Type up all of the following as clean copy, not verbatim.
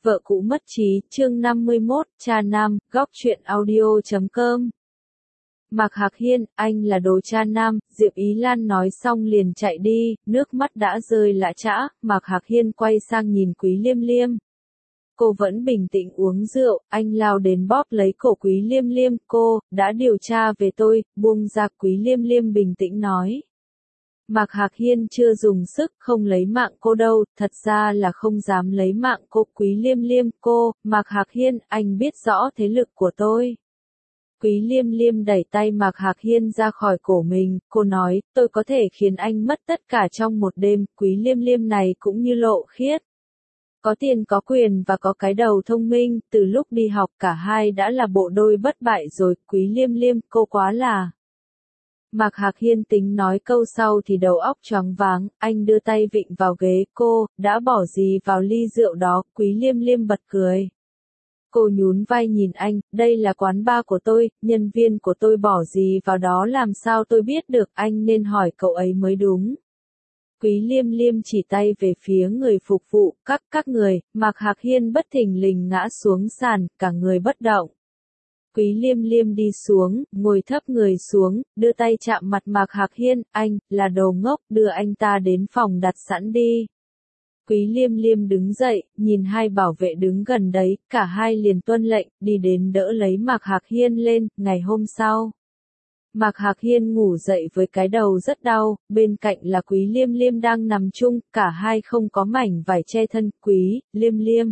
Vợ cũ mất trí, chương 51, cha nam, góc truyện audio.com. Mạc Hạc Hiên, anh là đồ cha nam, Diệp Ý Lan nói xong liền chạy đi, nước mắt đã rơi lã chã, Mạc Hạc Hiên quay sang nhìn Quý Liêm Liêm. Cô vẫn bình tĩnh uống rượu, anh lao đến bóp lấy cổ Quý Liêm Liêm, cô, đã điều tra về tôi, buông ra. Quý Liêm Liêm bình tĩnh nói. Mạc Hạc Hiên chưa dùng sức, không lấy mạng cô đâu, thật ra là không dám lấy mạng cô. Quý Liêm Liêm, cô, Mạc Hạc Hiên, anh biết rõ thế lực của tôi. Quý Liêm Liêm đẩy tay Mạc Hạc Hiên ra khỏi cổ mình, cô nói, tôi có thể khiến anh mất tất cả trong một đêm. Quý Liêm Liêm này cũng như Lộ Khiết. Có tiền có quyền và có cái đầu thông minh, từ lúc đi học cả hai đã là bộ đôi bất bại rồi. Quý Liêm Liêm, cô quá là... Mạc Hạc Hiên tính nói câu sau thì đầu óc choáng váng, anh đưa tay vịn vào ghế, cô, đã bỏ gì vào ly rượu đó. Quý Liêm Liêm bật cười. Cô nhún vai nhìn anh, đây là quán bar của tôi, nhân viên của tôi bỏ gì vào đó làm sao tôi biết được, anh nên hỏi cậu ấy mới đúng. Quý Liêm Liêm chỉ tay về phía người phục vụ, các người. Mạc Hạc Hiên bất thình lình ngã xuống sàn, cả người bất động. Quý Liêm Liêm đi xuống, ngồi thấp người xuống, đưa tay chạm mặt Mạc Hạc Hiên, anh, là đồ ngốc, đưa anh ta đến phòng đặt sẵn đi. Quý Liêm Liêm đứng dậy, nhìn hai bảo vệ đứng gần đấy, cả hai liền tuân lệnh, đi đến đỡ lấy Mạc Hạc Hiên lên. Ngày hôm sau, Mạc Hạc Hiên ngủ dậy với cái đầu rất đau, bên cạnh là Quý Liêm Liêm đang nằm chung, cả hai không có mảnh vải che thân. Quý Liêm Liêm.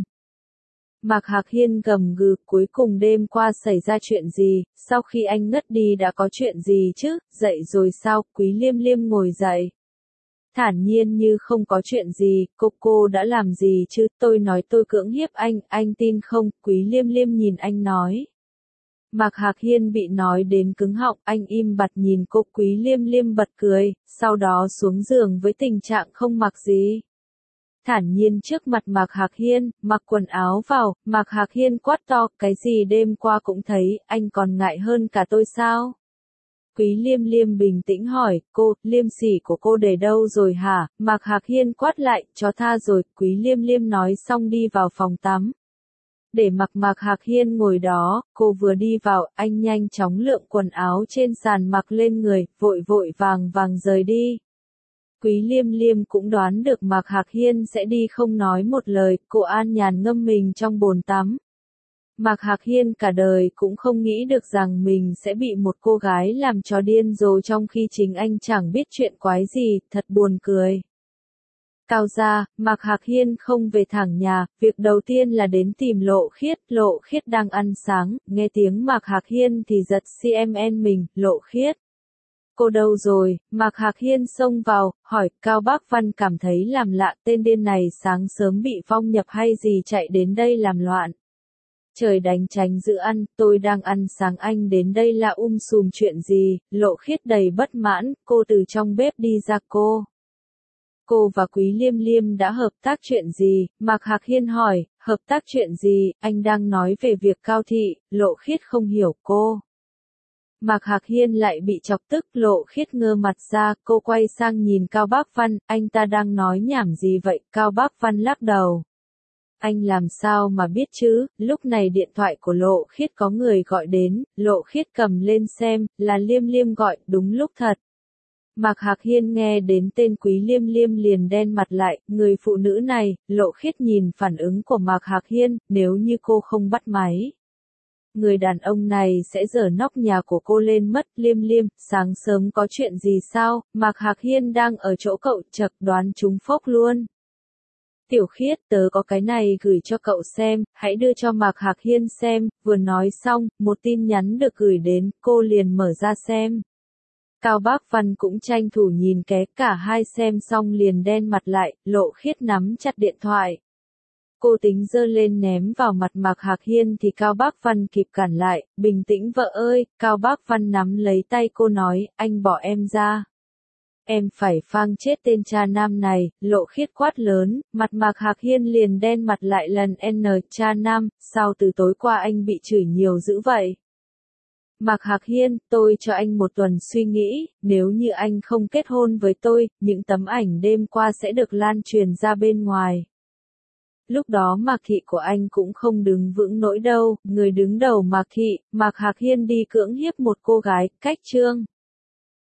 Mạc Hạc Hiên gầm gừ, cuối cùng đêm qua xảy ra chuyện gì, sau khi anh ngất đi đã có chuyện gì chứ, dậy rồi sao? Quý Liêm Liêm ngồi dậy. Thản nhiên như không có chuyện gì, cô đã làm gì chứ, tôi nói tôi cưỡng hiếp anh tin không? Quý Liêm Liêm nhìn anh nói. Mạc Hạc Hiên bị nói đến cứng họng, anh im bặt nhìn cô. Quý Liêm Liêm bật cười, sau đó xuống giường với tình trạng không mặc gì. Thản nhiên trước mặt Mạc Hạc Hiên, mặc quần áo vào. Mạc Hạc Hiên quát to, cái gì đêm qua cũng thấy, anh còn ngại hơn cả tôi sao? Quý Liêm Liêm bình tĩnh hỏi, cô, liêm sỉ của cô để đâu rồi hả? Mạc Hạc Hiên quát lại, cho tha rồi. Quý Liêm Liêm nói xong đi vào phòng tắm. Để mặc Mạc Hạc Hiên ngồi đó, cô vừa đi vào, anh nhanh chóng lượm quần áo trên sàn mặc lên người, vội vàng rời đi. Quý Liêm Liêm cũng đoán được Mạc Hạc Hiên sẽ đi không nói một lời, cô an nhàn ngâm mình trong bồn tắm. Mạc Hạc Hiên cả đời cũng không nghĩ được rằng mình sẽ bị một cô gái làm cho điên rồ trong khi chính anh chẳng biết chuyện quái gì, thật buồn cười. Cao ra, Mạc Hạc Hiên không về thẳng nhà, việc đầu tiên là đến tìm Lộ Khiết đang ăn sáng, nghe tiếng Mạc Hạc Hiên thì giật CMN mình, Lộ Khiết. Cô đâu rồi? Mạc Hạc Hiên xông vào, hỏi. Cao Bác Văn cảm thấy làm lạ, tên điên này sáng sớm bị vong nhập hay gì chạy đến đây làm loạn. Trời đánh tránh giữ ăn, tôi đang ăn sáng anh đến đây là sùm chuyện gì? Lộ Khiết đầy bất mãn, cô từ trong bếp đi ra. Cô và Quý Liêm Liêm đã hợp tác chuyện gì? Mạc Hạc Hiên hỏi, hợp tác chuyện gì? Anh đang nói về việc Cao Thị. Lộ Khiết không hiểu cô. Mạc Hạc Hiên lại bị chọc tức. Lộ Khiết ngơ mặt ra, cô quay sang nhìn Cao Bác Văn, anh ta đang nói nhảm gì vậy? Cao Bác Văn lắc đầu. Anh làm sao mà biết chứ? Lúc này điện thoại của Lộ Khiết có người gọi đến, Lộ Khiết cầm lên xem, là Liêm Liêm gọi, đúng lúc thật. Mạc Hạc Hiên nghe đến tên Quý Liêm Liêm liền đen mặt lại, người phụ nữ này. Lộ Khiết nhìn phản ứng của Mạc Hạc Hiên, nếu như cô không bắt máy. Người đàn ông này sẽ giở nóc nhà của cô lên mất. Liêm Liêm, sáng sớm có chuyện gì sao? Mạc Hạc Hiên đang ở chỗ cậu, chật đoán trúng phốc luôn. Tiểu Khiết, tớ có cái này gửi cho cậu xem, hãy đưa cho Mạc Hạc Hiên xem. Vừa nói xong, một tin nhắn được gửi đến, cô liền mở ra xem. Cao Bác Văn cũng tranh thủ nhìn ké, cả hai xem xong liền đen mặt lại. Lộ Khiết nắm chặt điện thoại. Cô tính giơ lên ném vào mặt Mạc Hạc Hiên thì Cao Bác Văn kịp cản lại, bình tĩnh vợ ơi. Cao Bác Văn nắm lấy tay cô nói, anh bỏ em ra. Em phải phang chết tên cha nam này. Lộ Khiết quát lớn, mặt Mạc Hạc Hiên liền đen mặt lại lần n. Cha nam, sao từ tối qua anh bị chửi nhiều dữ vậy? Mạc Hạc Hiên, tôi cho anh một tuần suy nghĩ, nếu như anh không kết hôn với tôi, những tấm ảnh đêm qua sẽ được lan truyền ra bên ngoài. Lúc đó Mạc Thị của anh cũng không đứng vững nỗi đâu, người đứng đầu Mạc Thị, Mạc Hạc Hiên đi cưỡng hiếp một cô gái, cách Trương